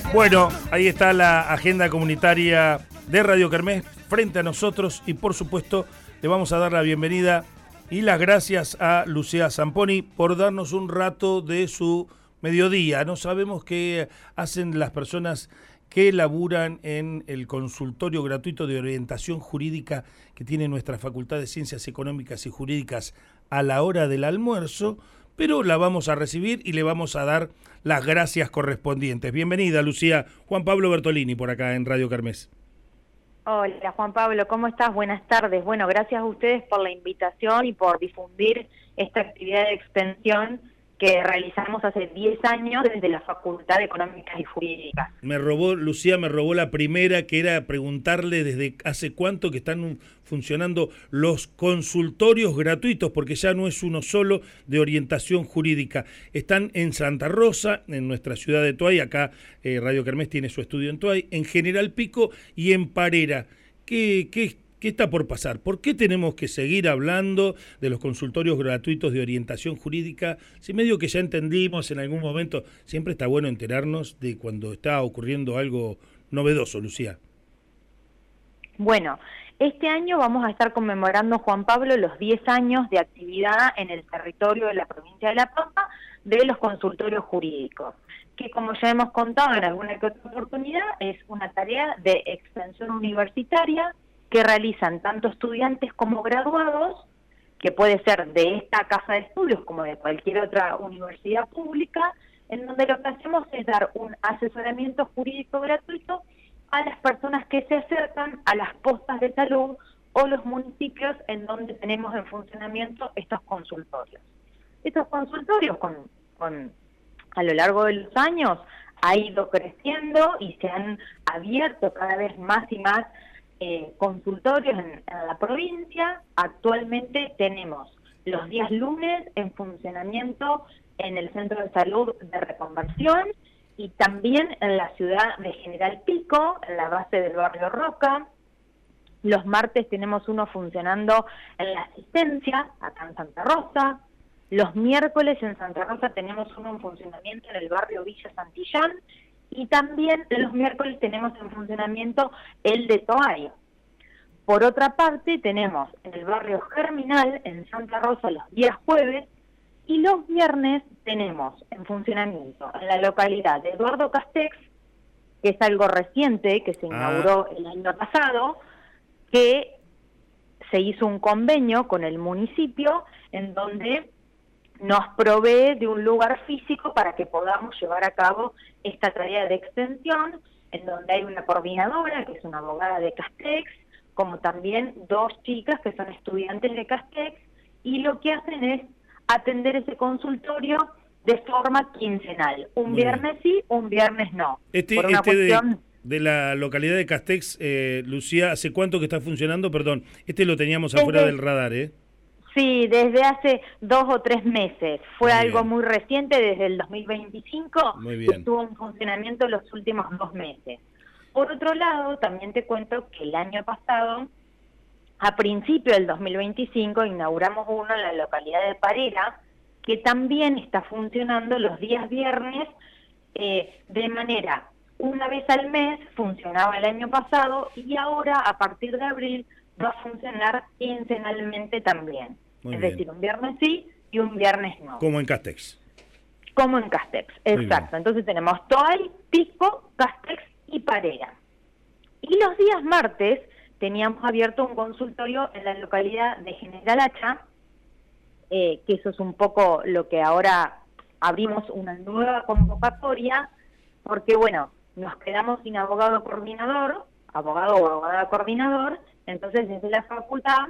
Bueno, ahí está la agenda comunitaria de Radio Kermés frente a nosotros y por supuesto le vamos a dar la bienvenida y las gracias a Lucía Zamponi por darnos un rato de su mediodía. No sabemos qué hacen las personas que laburan en el consultorio gratuito de orientación jurídica que tiene nuestra Facultad de Ciencias Económicas y Jurídicas a la hora del almuerzo, pero la vamos a recibir y le vamos a dar las gracias correspondientes. Bienvenida, Lucía. Juan Pablo Bertolini por acá en Radio Kermés. Hola, Juan Pablo, ¿cómo estás? Buenas tardes. Bueno, gracias a ustedes por la invitación y por difundir esta actividad de extensión que realizamos hace 10 años desde la Facultad de Económicas y Jurídicas. Lucía me robó la primera, que era preguntarle desde hace cuánto que están funcionando los consultorios gratuitos, porque ya no es uno solo de orientación jurídica. Están en Santa Rosa, en nuestra ciudad de Toay, acá Radio Kermés tiene su estudio en Toay, en General Pico y en Parera. ¿Qué está por pasar? ¿Por qué tenemos que seguir hablando de los consultorios gratuitos de orientación jurídica? Si medio que ya entendimos en algún momento, siempre está bueno enterarnos de cuando está ocurriendo algo novedoso, Lucía. Bueno, este año vamos a estar conmemorando, Juan Pablo, los 10 años de actividad en el territorio de la provincia de La Pampa de los consultorios jurídicos, que como ya hemos contado en alguna que otra oportunidad, es una tarea de extensión universitaria que realizan tanto estudiantes como graduados, que puede ser de esta casa de estudios como de cualquier otra universidad pública, en donde lo que hacemos es dar un asesoramiento jurídico gratuito a las personas que se acercan a las postas de salud o los municipios en donde tenemos en funcionamiento estos consultorios. Estos consultorios a lo largo de los años ha ido creciendo y se han abierto cada vez más y más consultorios en la provincia. Actualmente tenemos los días lunes en funcionamiento en el Centro de Salud de Reconversión y también en la ciudad de General Pico, en la base del barrio Roca. Los martes tenemos uno funcionando en la Asistencia, acá en Santa Rosa. Los miércoles en Santa Rosa tenemos uno en funcionamiento en el barrio Villa Santillán. Y también los miércoles tenemos en funcionamiento el de Toay. Por otra parte, tenemos en el barrio Germinal, en Santa Rosa, los días jueves, y los viernes tenemos en funcionamiento en la localidad de Eduardo Castex, que es algo reciente, que se inauguró el año pasado, que se hizo un convenio con el municipio en donde nos provee de un lugar físico para que podamos llevar a cabo esta tarea de extensión, en donde hay una coordinadora, que es una abogada de Castex, como también 2 chicas que son estudiantes de Castex, y lo que hacen es atender ese consultorio de forma quincenal. Un viernes sí, un viernes no. Por una cuestión de la localidad de Castex, Lucía, ¿hace cuánto que está funcionando? Perdón, lo teníamos afuera del radar, ¿eh? Sí, desde hace 2 o 3 meses. Fue algo muy reciente, desde el 2025. Muy bien. Estuvo en funcionamiento los últimos 2 meses. Por otro lado, también te cuento que el año pasado, a principio del 2025, inauguramos uno en la localidad de Parera, que también está funcionando los días viernes de manera, una vez al mes, funcionaba el año pasado, y ahora, a partir de abril, va a funcionar quincenalmente también. Muy es bien. Decir, un viernes sí y un viernes no. Como en Castex. Como en Castex, exacto. Entonces tenemos Toay, Pico, Castex y Parera. Y los días martes teníamos abierto un consultorio en la localidad de General Hacha, que eso es un poco lo que ahora abrimos una nueva convocatoria, porque bueno, nos quedamos sin abogado coordinador, abogado o abogada coordinador. Entonces, desde la facultad,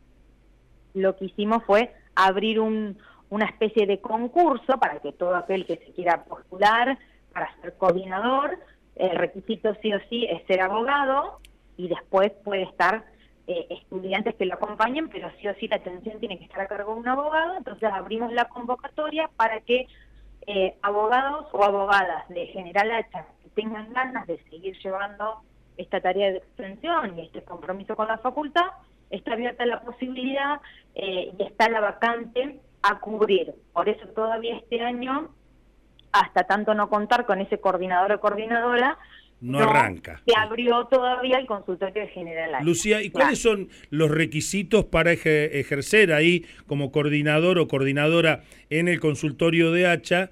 lo que hicimos fue abrir una especie de concurso para que todo aquel que se quiera postular para ser coordinador, el requisito sí o sí es ser abogado, y después puede estar estudiantes que lo acompañen, pero sí o sí la atención tiene que estar a cargo de un abogado. Entonces abrimos la convocatoria para que abogados o abogadas de General Hacha que tengan ganas de seguir llevando esta tarea de extensión y este compromiso con la facultad, está abierta la posibilidad y está la vacante a cubrir. Por eso todavía este año hasta tanto no contar con ese coordinador o coordinadora, no arranca. Se abrió todavía el consultorio general Hacha. Lucía, ¿y cuáles son los requisitos para ejercer ahí como coordinador o coordinadora en el consultorio de Hacha?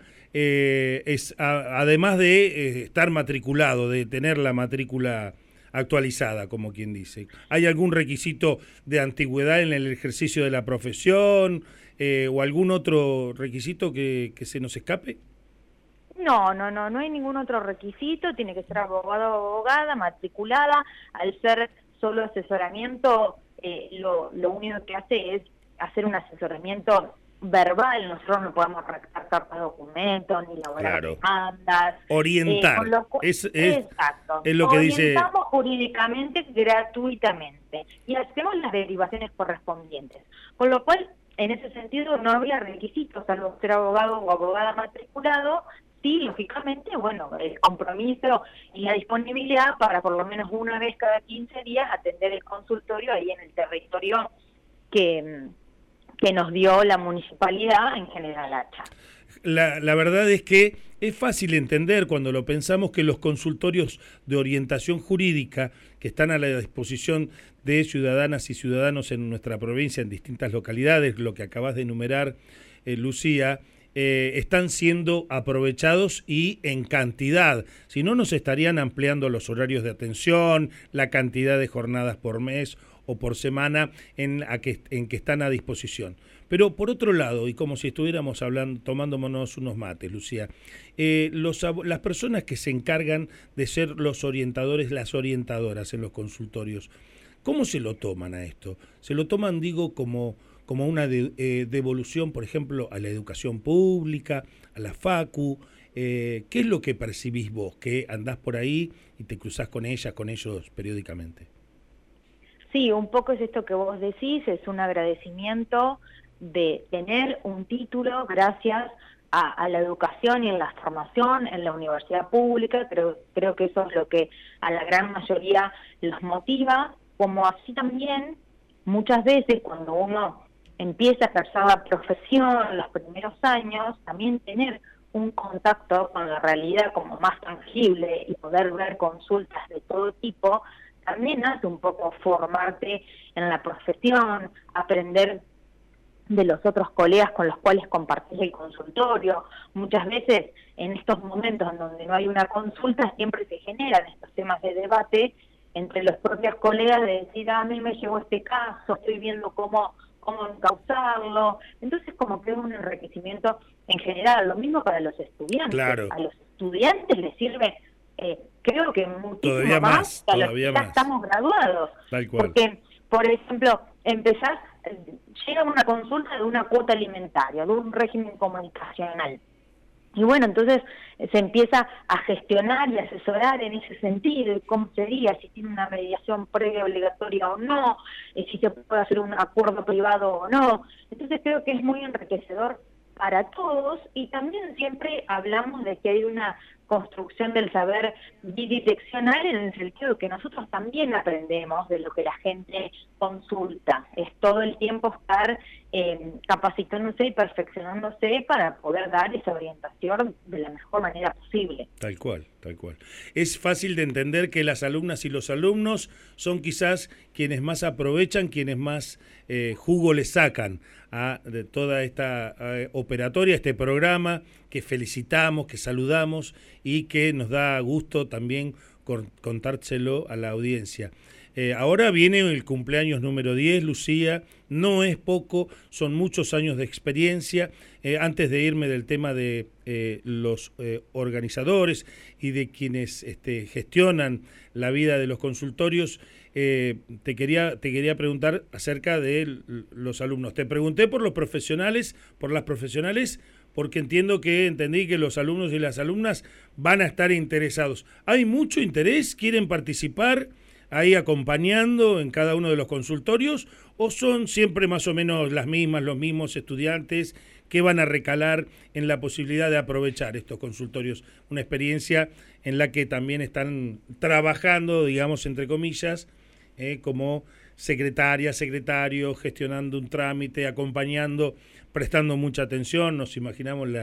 Además de estar matriculado, de tener la matrícula actualizada, como quien dice. ¿Hay algún requisito de antigüedad en el ejercicio de la profesión o algún otro requisito que se nos escape? No hay ningún otro requisito, tiene que ser abogado o abogada, matriculada. Al ser solo asesoramiento, lo único que hace es hacer un asesoramiento verbal. Nosotros no podemos redactar cartas de documentos ni elaborar demandas. Orientar. Exacto. Es lo que orientamos jurídicamente gratuitamente y hacemos las derivaciones correspondientes. Con lo cual, en ese sentido, no había requisitos, salvo ser abogado o abogada matriculado. Sí, lógicamente, bueno, el compromiso y la disponibilidad para por lo menos una vez cada 15 días atender el consultorio ahí en el territorio que nos dio la municipalidad en General Hacha. La verdad es que es fácil entender cuando lo pensamos que los consultorios de orientación jurídica que están a la disposición de ciudadanas y ciudadanos en nuestra provincia, en distintas localidades, lo que acabas de enumerar, Lucía, están siendo aprovechados y en cantidad. Si no, nos estarían ampliando los horarios de atención, la cantidad de jornadas por mes o por semana en que están a disposición. Pero por otro lado, y como si estuviéramos hablando, tomándonos unos mates, Lucía, las personas que se encargan de ser los orientadores, las orientadoras en los consultorios, ¿cómo se lo toman a esto? ¿Se lo toman, digo, como una devolución, por ejemplo, a la educación pública, a la facu? ¿Qué es lo que percibís vos, que andás por ahí y te cruzás con ellos periódicamente? Sí, un poco es esto que vos decís, es un agradecimiento de tener un título gracias a la educación y en la formación en la universidad pública. Creo que eso es lo que a la gran mayoría los motiva, como así también muchas veces cuando uno empieza a ejercer la profesión los primeros años, también tener un contacto con la realidad como más tangible y poder ver consultas de todo tipo, también hace un poco formarte en la profesión, aprender de los otros colegas con los cuales compartís el consultorio. Muchas veces en estos momentos en donde no hay una consulta siempre se generan estos temas de debate entre los propios colegas de decir, a mí me llegó este caso, estoy viendo cómo encauzarlo. Entonces como que es un enriquecimiento en general, lo mismo para los estudiantes. Claro. A los estudiantes les sirve, creo que muchísimo todavía más que a los que ya estamos graduados. Tal cual. Porque, por ejemplo, llega una consulta de una cuota alimentaria, de un régimen comunicacional. Y bueno, entonces se empieza a gestionar y asesorar en ese sentido, cómo sería, si tiene una mediación previa obligatoria o no, si se puede hacer un acuerdo privado o no. Entonces creo que es muy enriquecedor para todos y también siempre hablamos de que hay una construcción del saber bidireccional en el sentido que nosotros también aprendemos de lo que la gente consulta. Es todo el tiempo estar capacitándose y perfeccionándose para poder dar esa orientación de la mejor manera posible. Tal cual. Es fácil de entender que las alumnas y los alumnos son quizás quienes más aprovechan, quienes más jugo le sacan de toda esta operatoria, este programa que felicitamos, que saludamos y que nos da gusto también contárselo a la audiencia. Ahora viene el cumpleaños número 10, Lucía, no es poco, son muchos años de experiencia. Antes de irme del tema de los organizadores y de quienes gestionan la vida de los consultorios, te quería preguntar acerca de los alumnos. Te pregunté por los profesionales, por las profesionales, porque entendí que los alumnos y las alumnas van a estar interesados. ¿Hay mucho interés? ¿Quieren participar ahí acompañando en cada uno de los consultorios? ¿O son siempre más o menos los mismos estudiantes que van a recalar en la posibilidad de aprovechar estos consultorios? Una experiencia en la que también están trabajando, digamos, entre comillas, como secretario, gestionando un trámite, acompañando, prestando mucha atención. Nos imaginamos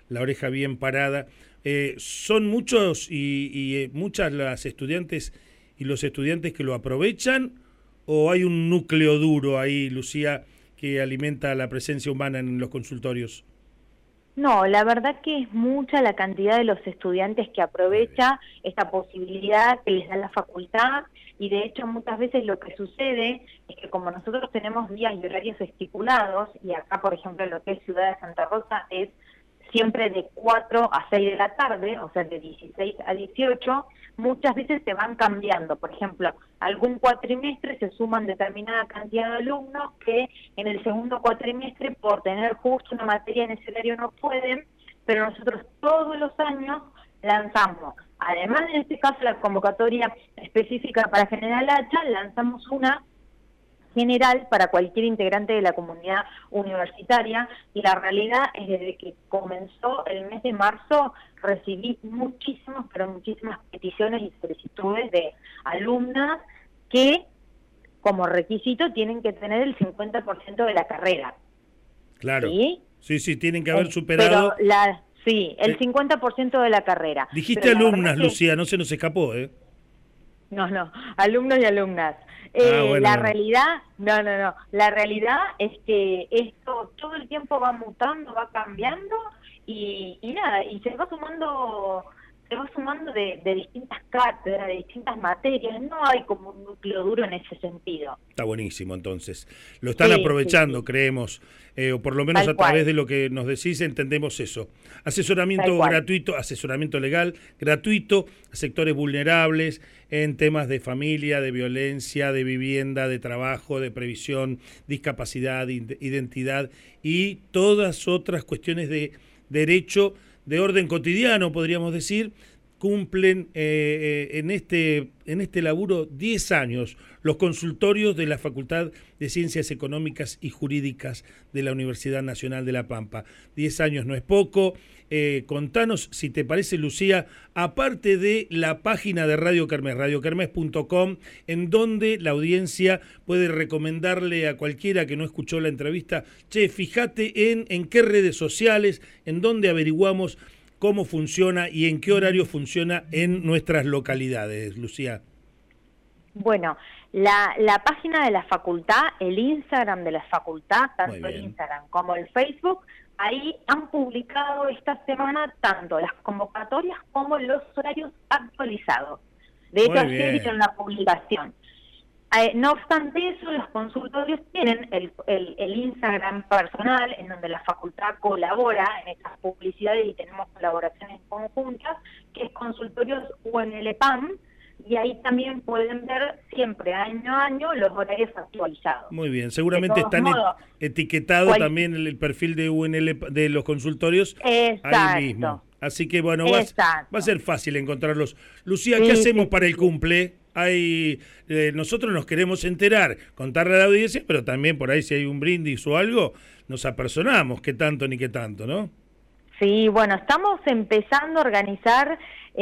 la oreja bien parada. ¿Son muchos y muchas las estudiantes y los estudiantes que lo aprovechan o hay un núcleo duro ahí, Lucía, que alimenta la presencia humana en los consultorios? No, la verdad que es mucha la cantidad de los estudiantes que aprovecha esta posibilidad que les da la facultad, y de hecho muchas veces lo que sucede es que como nosotros tenemos días y horarios estipulados, y acá por ejemplo lo que es Ciudad de Santa Rosa es siempre de 4 a 6 de la tarde, o sea de 16 a 18, muchas veces se van cambiando. Por ejemplo, algún cuatrimestre se suman determinada cantidad de alumnos que en el segundo cuatrimestre por tener justo una materia en ese horario no pueden, pero nosotros todos los años lanzamos, además en este caso la convocatoria específica para General Hacha, lanzamos una general para cualquier integrante de la comunidad universitaria, y la realidad es desde que comenzó el mes de marzo recibí muchísimas peticiones y solicitudes de alumnas que como requisito tienen que tener el 50% de la carrera. Claro. ¿Sí? Sí, tienen que haber superado. Sí, el 50% de la carrera. Dijiste alumnas, Lucía, no se nos escapó, ¿eh? No, alumnos y alumnas. Bueno. Realidad, no, la realidad es que esto todo el tiempo va mutando, va cambiando y nada, y se va sumando de distintas cátedras, de distintas materias, no hay como un núcleo duro en ese sentido. Está buenísimo, entonces. Lo están aprovechando, creemos, o por lo menos Tal a través cual. de lo que nos decís entendemos eso. Asesoramiento gratuito, asesoramiento legal gratuito a sectores vulnerables en temas de familia, de violencia, de vivienda, de trabajo, de previsión, discapacidad, identidad y todas otras cuestiones de derecho de orden cotidiano, podríamos decir. Cumplen en este laburo 10 años los consultorios de la Facultad de Ciencias Económicas y Jurídicas de la Universidad Nacional de La Pampa. 10 años no es poco. Contanos, si te parece, Lucía, aparte de la página de Radio Kermés, radiokermés.com, en donde la audiencia puede recomendarle a cualquiera que no escuchó la entrevista, che, fíjate en qué redes sociales, en dónde averiguamos cómo funciona y en qué horario funciona en nuestras localidades, Lucía. Bueno, la página de la facultad, el Instagram de la facultad, tanto el Instagram como el Facebook, ahí han publicado esta semana tanto las convocatorias como los horarios actualizados. De hecho, ayer hicieron la publicación. No obstante eso, los consultorios tienen el Instagram personal, en donde la facultad colabora en estas publicidades y tenemos colaboraciones conjuntas, que es Consultorios UNLPAM, y ahí también pueden ver siempre, año a año, los horarios actualizados. Muy bien, seguramente están etiquetado también el perfil de UNL de los consultorios. Exacto. Ahí mismo. Así que bueno, va a ser fácil encontrarlos. Lucía, ¿qué hacemos para el cumple? Nosotros nos queremos enterar, contarle a la audiencia, pero también por ahí si hay un brindis o algo, nos apersonamos, qué tanto ni qué tanto, ¿no? Sí, bueno, estamos empezando a organizar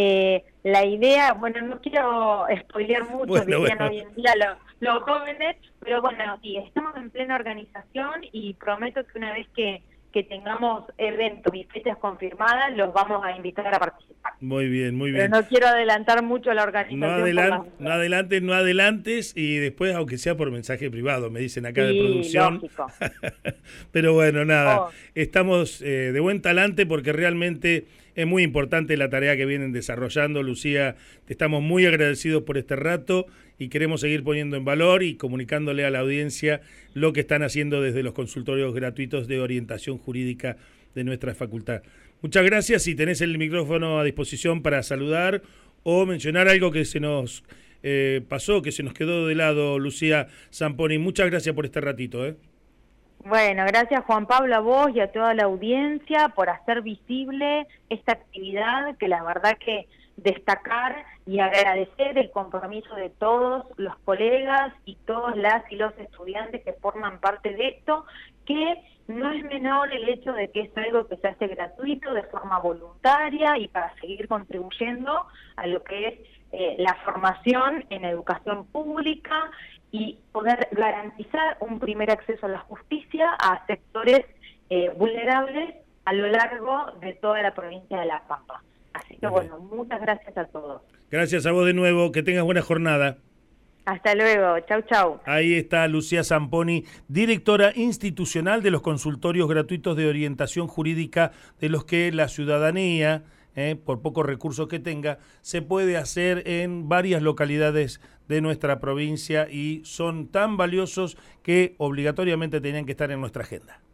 la idea, bueno, no quiero spoilear mucho, dirían hoy en día los jóvenes, pero bueno, sí, estamos en plena organización y prometo que una vez que tengamos eventos y fechas confirmadas, los vamos a invitar a participar. Muy bien, muy bien. Pero no quiero adelantar mucho la organización. No adelantes y después, aunque sea por mensaje privado, me dicen acá de producción. Lógico. Pero bueno, nada, estamos de buen talante porque realmente es muy importante la tarea que vienen desarrollando. Lucía, te estamos muy agradecidos por este rato y queremos seguir poniendo en valor y comunicándole a la audiencia lo que están haciendo desde los consultorios gratuitos de orientación jurídica de nuestra facultad. Muchas gracias y tenés el micrófono a disposición para saludar o mencionar algo que se nos pasó, que se nos quedó de lado, Lucía Zamponi. Muchas gracias por este ratito. Bueno, gracias Juan Pablo, a vos y a toda la audiencia por hacer visible esta actividad, que la verdad que destacar y agradecer el compromiso de todos los colegas y todas las y los estudiantes que forman parte de esto, que no es menor el hecho de que es algo que se hace gratuito, de forma voluntaria y para seguir contribuyendo a lo que es la formación en educación pública y poder garantizar un primer acceso a la justicia a sectores vulnerables a lo largo de toda la provincia de La Pampa. Así que Okay. bueno, muchas gracias a todos. Gracias a vos de nuevo, que tengas buena jornada. Hasta luego, chau chau. Ahí está Lucía Zamponi, directora institucional de los consultorios gratuitos de orientación jurídica, de los que la ciudadanía, por pocos recursos que tenga, se puede hacer en varias localidades de nuestra provincia y son tan valiosos que obligatoriamente tenían que estar en nuestra agenda.